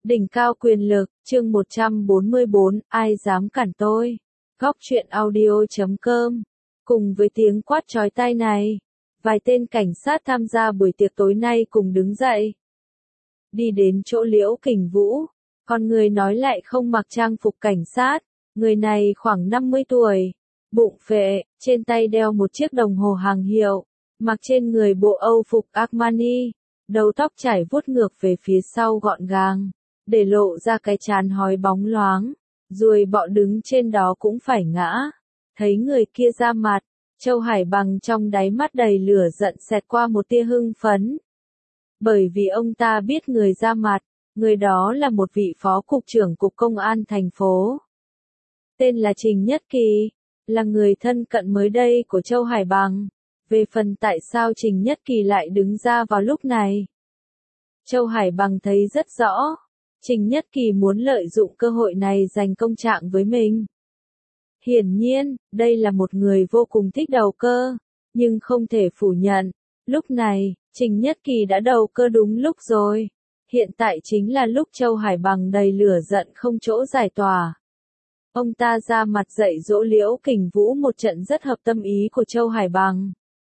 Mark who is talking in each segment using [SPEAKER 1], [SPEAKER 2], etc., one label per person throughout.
[SPEAKER 1] Đỉnh cao quyền lực, chương 144, ai dám cản tôi? Góc truyện audio.com. Cùng với tiếng quát chói tai này, vài tên cảnh sát tham gia buổi tiệc tối nay cùng đứng dậy. Đi đến chỗ Liễu Kình Vũ, con người nói lại không mặc trang phục cảnh sát, người này khoảng 50 tuổi, bụng phệ, trên tay đeo một chiếc đồng hồ hàng hiệu, mặc trên người bộ Âu phục Armani, đầu tóc chảy vuốt ngược về phía sau gọn gàng, để lộ ra cái trán hói bóng loáng, ruồi bọ đứng trên đó cũng phải ngã. Thấy người kia ra mặt, Châu Hải Bằng trong đáy mắt đầy lửa giận xẹt qua một tia hưng phấn. Bởi vì ông ta biết người ra mặt, người đó là một vị phó cục trưởng cục công an thành phố. Tên là Trình Nhất Kỳ, là người thân cận mới đây của Châu Hải Bằng. Về phần tại sao Trình Nhất Kỳ lại đứng ra vào lúc này, Châu Hải Bằng thấy rất rõ. Trình Nhất Kỳ muốn lợi dụng cơ hội này giành công trạng với mình. Hiển nhiên, đây là một người vô cùng thích đầu cơ, nhưng không thể phủ nhận, lúc này, Trình Nhất Kỳ đã đầu cơ đúng lúc rồi. Hiện tại chính là lúc Châu Hải Bằng đầy lửa giận không chỗ giải tỏa. Ông ta ra mặt dạy dỗ Liễu Kình Vũ một trận rất hợp tâm ý của Châu Hải Bằng.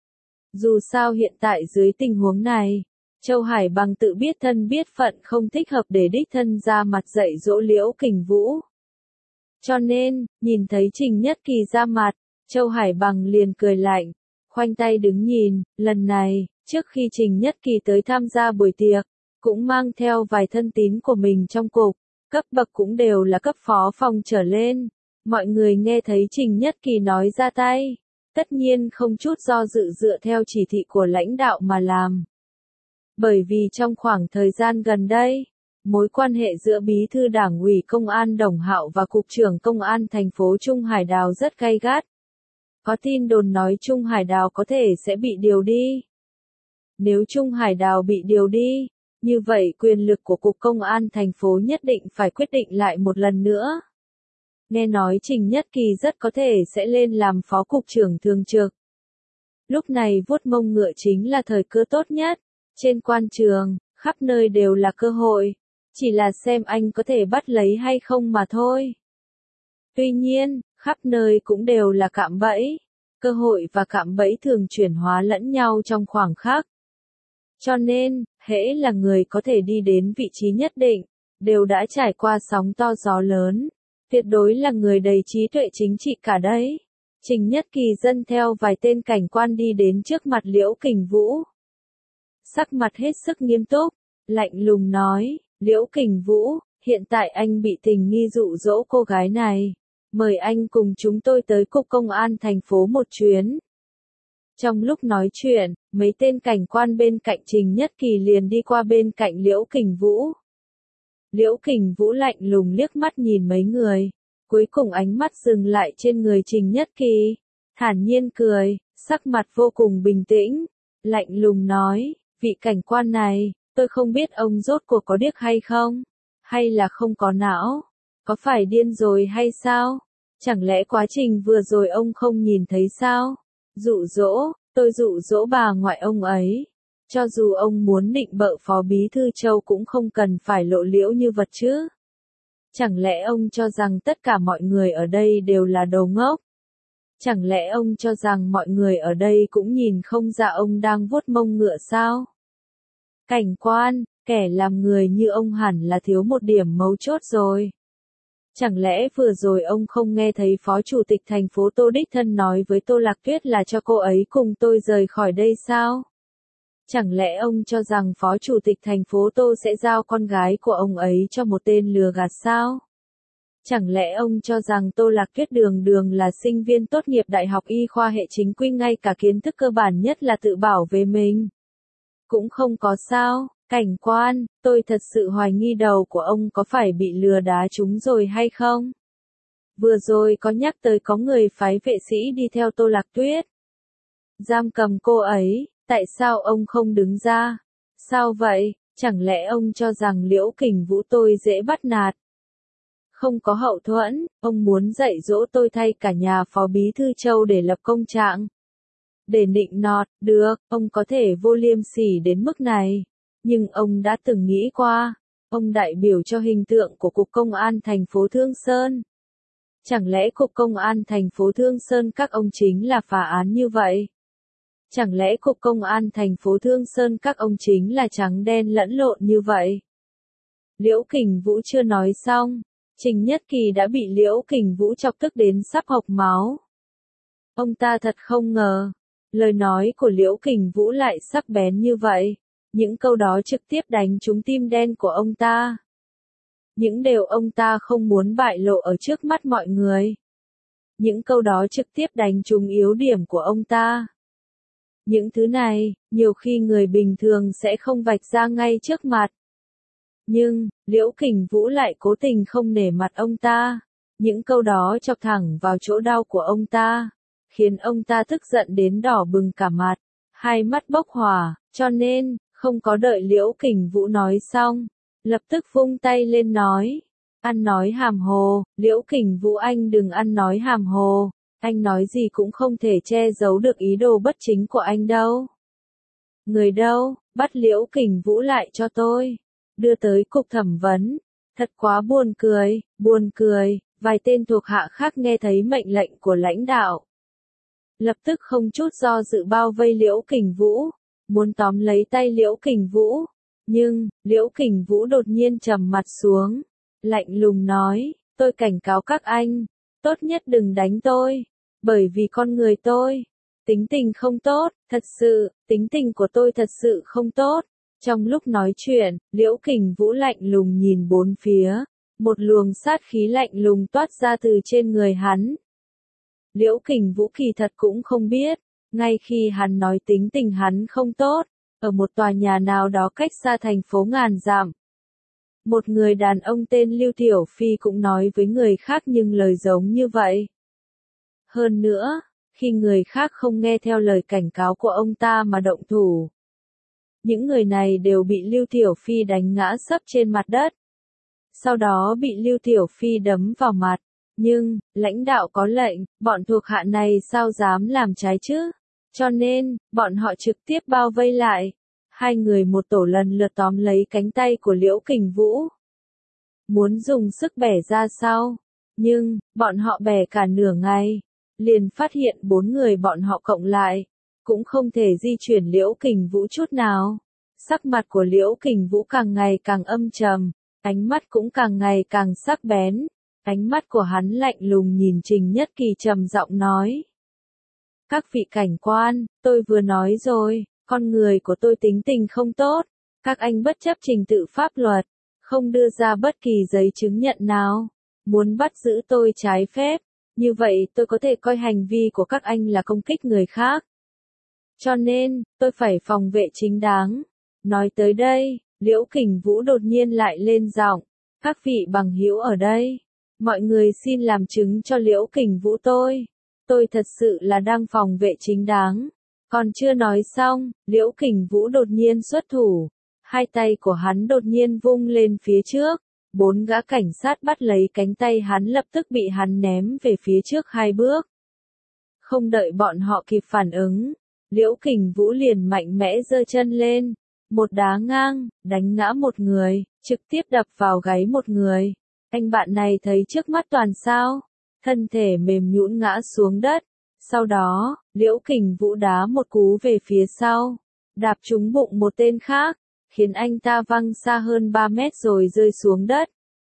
[SPEAKER 1] Dù sao hiện tại dưới tình huống này, Châu Hải Bằng tự biết thân biết phận không thích hợp để đích thân ra mặt dạy dỗ Liễu Kình Vũ. Cho nên, nhìn thấy Trình Nhất Kỳ ra mặt, Châu Hải Bằng liền cười lạnh, khoanh tay đứng nhìn. Lần này, trước khi Trình Nhất Kỳ tới tham gia buổi tiệc, cũng mang theo vài thân tín của mình trong cục, cấp bậc cũng đều là cấp phó phòng trở lên. Mọi người nghe thấy Trình Nhất Kỳ nói ra tay, tất nhiên không chút do dự dựa theo chỉ thị của lãnh đạo mà làm. Bởi vì trong khoảng thời gian gần đây, mối quan hệ giữa bí thư đảng ủy công an Đồng Hạo và cục trưởng công an thành phố Trung Hải Đào rất gay gắt. Có tin đồn nói Trung Hải Đào có thể sẽ bị điều đi. Nếu Trung Hải Đào bị điều đi, như vậy quyền lực của cục công an thành phố nhất định phải quyết định lại một lần nữa. Nghe nói Trình Nhất Kỳ rất có thể sẽ lên làm phó cục trưởng thường trực. Lúc này vuốt mông ngựa chính là thời cơ tốt nhất. Trên quan trường, khắp nơi đều là cơ hội, chỉ là xem anh có thể bắt lấy hay không mà thôi. Tuy nhiên, khắp nơi cũng đều là cạm bẫy, cơ hội và cạm bẫy thường chuyển hóa lẫn nhau trong khoảng khắc. Cho nên, hễ là người có thể đi đến vị trí nhất định, đều đã trải qua sóng to gió lớn, tuyệt đối là người đầy trí tuệ chính trị cả đấy. Trình Nhất Kỳ dẫn theo vài tên cảnh quan đi đến trước mặt Liễu Kình Vũ. Sắc mặt hết sức nghiêm túc, lạnh lùng nói, Liễu Kình Vũ, hiện tại anh bị tình nghi dụ dỗ cô gái này. Mời anh cùng chúng tôi tới cục công an thành phố một chuyến. Trong lúc nói chuyện, mấy tên cảnh quan bên cạnh Trình Nhất Kỳ liền đi qua bên cạnh Liễu Kình Vũ. Liễu Kình Vũ lạnh lùng liếc mắt nhìn mấy người, cuối cùng ánh mắt dừng lại trên người Trình Nhất Kỳ, thản nhiên cười, sắc mặt vô cùng bình tĩnh, lạnh lùng nói, vị cảnh quan này, tôi không biết ông rốt cuộc có điếc hay không, hay là không có não, có phải điên rồi hay sao? Chẳng lẽ quá trình vừa rồi ông không nhìn thấy sao? Dụ dỗ, tôi dụ dỗ bà ngoại ông ấy. Cho dù ông muốn định bợ phó bí thư Châu cũng không cần phải lộ liễu như vật chứ. Chẳng lẽ ông cho rằng tất cả mọi người ở đây đều là đồ ngốc? Chẳng lẽ ông cho rằng mọi người ở đây cũng nhìn không ra ông đang vuốt mông ngựa sao? Cảnh quan, kẻ làm người như ông hẳn là thiếu một điểm mấu chốt rồi. Chẳng lẽ vừa rồi ông không nghe thấy Phó Chủ tịch thành phố Tô đích thân nói với Tô Lạc Tuyết là cho cô ấy cùng tôi rời khỏi đây sao? Chẳng lẽ ông cho rằng Phó Chủ tịch thành phố Tô sẽ giao con gái của ông ấy cho một tên lừa gạt sao? Chẳng lẽ ông cho rằng Tô Lạc Tuyết đường đường là sinh viên tốt nghiệp Đại học Y khoa hệ chính quy ngay cả kiến thức cơ bản nhất là tự bảo vệ mình? Cũng không có sao, cảnh quan, tôi thật sự hoài nghi đầu của ông có phải bị lừa đá trúng rồi hay không? Vừa rồi có nhắc tới có người phái vệ sĩ đi theo Tô Lạc Tuyết. Giam cầm cô ấy, tại sao ông không đứng ra? Sao vậy, chẳng lẽ ông cho rằng Liễu Kình Vũ tôi dễ bắt nạt? Không có hậu thuẫn, ông muốn dạy dỗ tôi thay cả nhà phó bí thư Châu để lập công trạng. Để nịnh nọt, được, ông có thể vô liêm sỉ đến mức này. Nhưng ông đã từng nghĩ qua, Ông đại biểu cho hình tượng của Cục Công an thành phố Thương Sơn. Chẳng lẽ Cục Công an thành phố Thương Sơn các ông chính là phá án như vậy? Chẳng lẽ Cục Công an thành phố Thương Sơn các ông chính là trắng đen lẫn lộn như vậy? Liễu Kình Vũ chưa nói xong, Trình Nhất Kỳ đã bị Liễu Kình Vũ chọc tức đến sắp hộc máu. Ông ta thật không ngờ, lời nói của Liễu Kình Vũ lại sắc bén như vậy. Những câu đó trực tiếp đánh trúng tim đen của ông ta. Những điều ông ta không muốn bại lộ ở trước mắt mọi người. Những câu đó trực tiếp đánh trúng yếu điểm của ông ta. Những thứ này, nhiều khi người bình thường sẽ không vạch ra ngay trước mặt. Nhưng, Liễu Kình Vũ lại cố tình không nể mặt ông ta. Những câu đó chọc thẳng vào chỗ đau của ông ta, khiến ông ta tức giận đến đỏ bừng cả mặt, hai mắt bốc hỏa, cho nên, không có đợi Liễu Kình Vũ nói xong, lập tức vung tay lên nói. Ăn nói hàm hồ, Liễu Kình Vũ anh đừng ăn nói hàm hồ, anh nói gì cũng không thể che giấu được ý đồ bất chính của anh đâu. Người đâu, bắt Liễu Kình Vũ lại cho tôi, đưa tới cục thẩm vấn. Thật quá buồn cười, vài tên thuộc hạ khác nghe thấy mệnh lệnh của lãnh đạo. Lập tức không chút do dự bao vây Liễu Kình Vũ, muốn tóm lấy tay Liễu Kình Vũ. Nhưng, Liễu Kình Vũ đột nhiên trầm mặt xuống, lạnh lùng nói, tôi cảnh cáo các anh, tốt nhất đừng đánh tôi, bởi vì con người tôi, tính tình không tốt, thật sự, tính tình của tôi thật sự không tốt. Trong lúc nói chuyện, Liễu Kình Vũ lạnh lùng nhìn bốn phía, một luồng sát khí lạnh lùng toát ra từ trên người hắn. Liễu Kình Vũ kỳ thật cũng không biết, ngay khi hắn nói tính tình hắn không tốt, ở một tòa nhà nào đó cách xa thành phố ngàn dặm. Một người đàn ông tên Lưu Tiểu Phi cũng nói với người khác nhưng lời giống như vậy. Hơn nữa, khi người khác không nghe theo lời cảnh cáo của ông ta mà động thủ, những người này đều bị Lưu Tiểu Phi đánh ngã sấp trên mặt đất. Sau đó bị Lưu Tiểu Phi đấm vào mặt. Nhưng, lãnh đạo có lệnh, bọn thuộc hạ này sao dám làm trái chứ? Cho nên, bọn họ trực tiếp bao vây lại. Hai người một tổ lần lượt tóm lấy cánh tay của Liễu Kình Vũ. Muốn dùng sức bẻ ra sau. Nhưng, bọn họ bẻ cả nửa ngày. Liền phát hiện bốn người bọn họ cộng lại. Cũng không thể di chuyển Liễu Kình Vũ chút nào. Sắc mặt của Liễu Kình Vũ càng ngày càng âm trầm. Ánh mắt cũng càng ngày càng sắc bén. Ánh mắt của hắn lạnh lùng nhìn Trình Nhất Kỳ trầm giọng nói. Các vị cảnh quan, tôi vừa nói rồi, con người của tôi tính tình không tốt. Các anh bất chấp trình tự pháp luật, không đưa ra bất kỳ giấy chứng nhận nào. Muốn bắt giữ tôi trái phép, như vậy tôi có thể coi hành vi của các anh là công kích người khác. Cho nên, tôi phải phòng vệ chính đáng. Nói tới đây, Liễu Kình Vũ đột nhiên lại lên giọng. Các vị bằng hữu ở đây. Mọi người xin làm chứng cho Liễu Kình Vũ tôi. Tôi thật sự là đang phòng vệ chính đáng. Còn chưa nói xong, Liễu Kình Vũ đột nhiên xuất thủ. Hai tay của hắn đột nhiên vung lên phía trước. Bốn gã cảnh sát bắt lấy cánh tay hắn lập tức bị hắn ném về phía trước hai bước. Không đợi bọn họ kịp phản ứng, Liễu Kình Vũ liền mạnh mẽ giơ chân lên. Một đá ngang, đánh ngã một người, trực tiếp đập vào gáy một người. Anh bạn này thấy trước mắt toàn sao, thân thể mềm nhũn ngã xuống đất. Sau đó, Liễu Kình Vũ đá một cú về phía sau, đạp trúng bụng một tên khác, khiến anh ta văng xa hơn 3 mét rồi rơi xuống đất.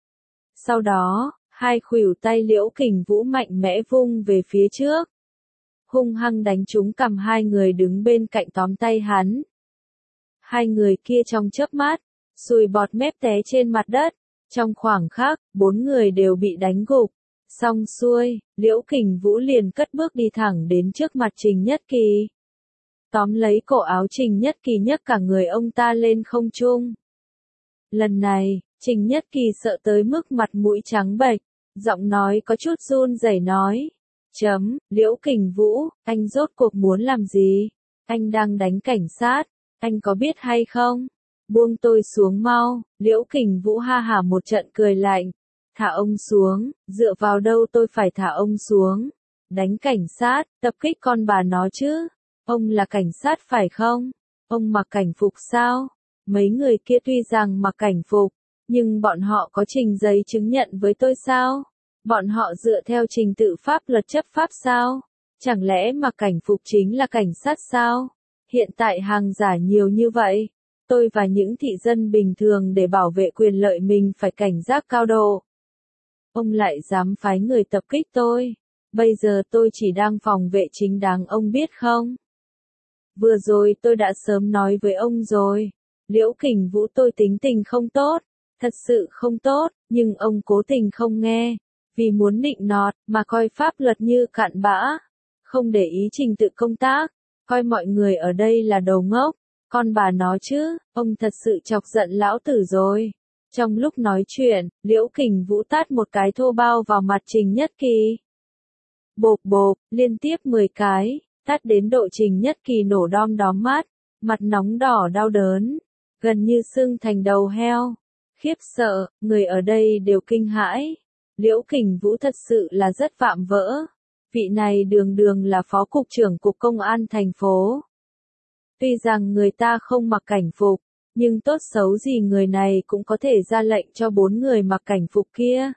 [SPEAKER 1] Sau đó, hai khuỷu tay Liễu Kình Vũ mạnh mẽ vung về phía trước, hung hăng đánh trúng cằm hai người đứng bên cạnh tóm tay hắn. Hai người kia trong chớp mắt, sùi bọt mép té trên mặt đất. Trong khoảng khắc, bốn người đều bị đánh gục. Xong xuôi, Liễu Kình Vũ liền cất bước đi thẳng đến trước mặt Trình Nhất Kỳ. Tóm lấy cổ áo Trình Nhất Kỳ nhấc cả người ông ta lên không trung. Lần này, Trình Nhất Kỳ sợ tới mức mặt mũi trắng bệch, giọng nói có chút run rẩy nói. Liễu Kình Vũ, anh rốt cuộc muốn làm gì? Anh đang đánh cảnh sát, anh có biết hay không? Buông tôi xuống mau, Liễu Kình Vũ ha hả một trận cười lạnh. Thả ông xuống, dựa vào đâu tôi phải thả ông xuống? Đánh cảnh sát, tập kích con bà nó chứ? Ông là cảnh sát phải không? Ông mặc cảnh phục sao? Mấy người kia tuy rằng mặc cảnh phục, Nhưng bọn họ có trình giấy chứng nhận với tôi sao? Bọn họ dựa theo trình tự pháp luật chấp pháp sao? Chẳng lẽ mà cảnh phục chính là cảnh sát sao? Hiện tại hàng giả nhiều như vậy. Tôi và những thị dân bình thường để bảo vệ quyền lợi mình phải cảnh giác cao độ. Ông lại dám phái người tập kích tôi. Bây giờ tôi chỉ đang phòng vệ chính đáng, ông biết không? Vừa rồi tôi đã sớm nói với ông rồi. Liễu Kình Vũ, tôi tính tình không tốt. Thật sự không tốt, nhưng ông cố tình không nghe. Vì muốn nịnh nọt, mà coi pháp luật như cặn bã. Không để ý trình tự công tác. Coi mọi người ở đây là đầu ngốc. Con bà nó chứ, ông thật sự chọc giận lão tử rồi. Trong lúc nói chuyện, Liễu Kình Vũ tát một cái thô bao vào mặt Trình Nhất Kỳ. Bộp bộp, liên tiếp 10 cái, tát đến độ Trình Nhất Kỳ nổ đom đóm mắt, mặt nóng đỏ đau đớn, gần như sưng thành đầu heo. Khiếp sợ, người ở đây đều kinh hãi. Liễu Kình Vũ thật sự là rất vạm vỡ. Vị này đường đường là phó cục trưởng cục công an thành phố. Tuy rằng người ta không mặc cảnh phục, nhưng tốt xấu gì người này cũng có thể ra lệnh cho 4 người mặc cảnh phục kia.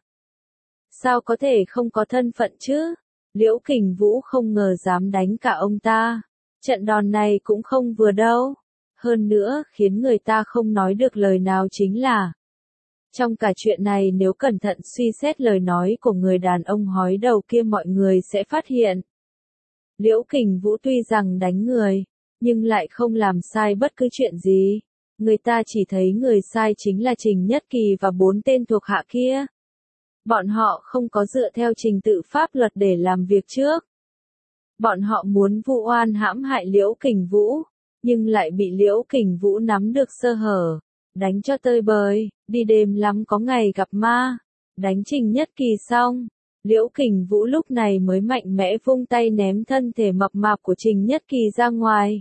[SPEAKER 1] Sao có thể không có thân phận chứ? Liễu Kình Vũ không ngờ dám đánh cả ông ta. Trận đòn này cũng không vừa đâu. Hơn nữa, khiến người ta không nói được lời nào chính là trong cả chuyện này nếu cẩn thận suy xét lời nói của người đàn ông hói đầu kia mọi người sẽ phát hiện. Liễu Kình Vũ tuy rằng đánh người, nhưng lại không làm sai bất cứ chuyện gì. Người ta chỉ thấy người sai chính là Trình Nhất Kỳ và 4 tên thuộc hạ kia. Bọn họ không có dựa theo trình tự pháp luật để làm việc trước. Bọn họ muốn vu oan hãm hại Liễu Kình Vũ, nhưng lại bị Liễu Kình Vũ nắm được sơ hở, đánh cho tơi bời, đi đêm lắm có ngày gặp ma. Đánh Trình Nhất Kỳ xong, Liễu Kình Vũ lúc này mới mạnh mẽ vung tay ném thân thể mập mạp của Trình Nhất Kỳ ra ngoài.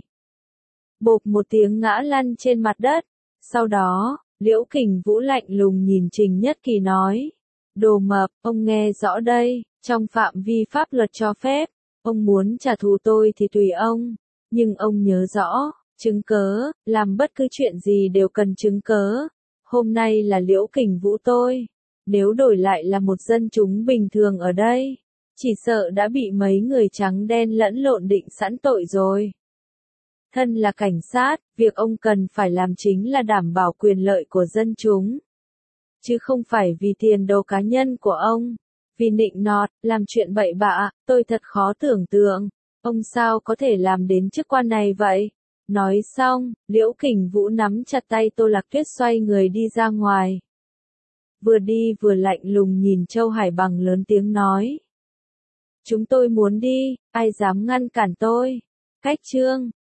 [SPEAKER 1] Bộp một tiếng ngã lăn trên mặt đất. Sau đó, Liễu Kình Vũ lạnh lùng nhìn Trình Nhất Kỳ nói. Đồ mập, ông nghe rõ đây, trong phạm vi pháp luật cho phép, ông muốn trả thù tôi thì tùy ông. Nhưng ông nhớ rõ, chứng cớ, làm bất cứ chuyện gì đều cần chứng cớ. Hôm nay là Liễu Kình Vũ tôi. Nếu đổi lại là một dân chúng bình thường ở đây, chỉ sợ đã bị mấy người trắng đen lẫn lộn định sẵn tội rồi. Thân là cảnh sát, việc ông cần phải làm chính là đảm bảo quyền lợi của dân chúng. Chứ không phải vì tiền đồ cá nhân của ông. Vì nịnh nọt, làm chuyện bậy bạ, tôi thật khó tưởng tượng. Ông sao có thể làm đến chức quan này vậy? Nói xong, Liễu Kình Vũ nắm chặt tay Tô Lạc Tuyết xoay người đi ra ngoài. Vừa đi vừa lạnh lùng nhìn Châu Hải Bằng lớn tiếng nói. Chúng tôi muốn đi, ai dám ngăn cản tôi? Cách chương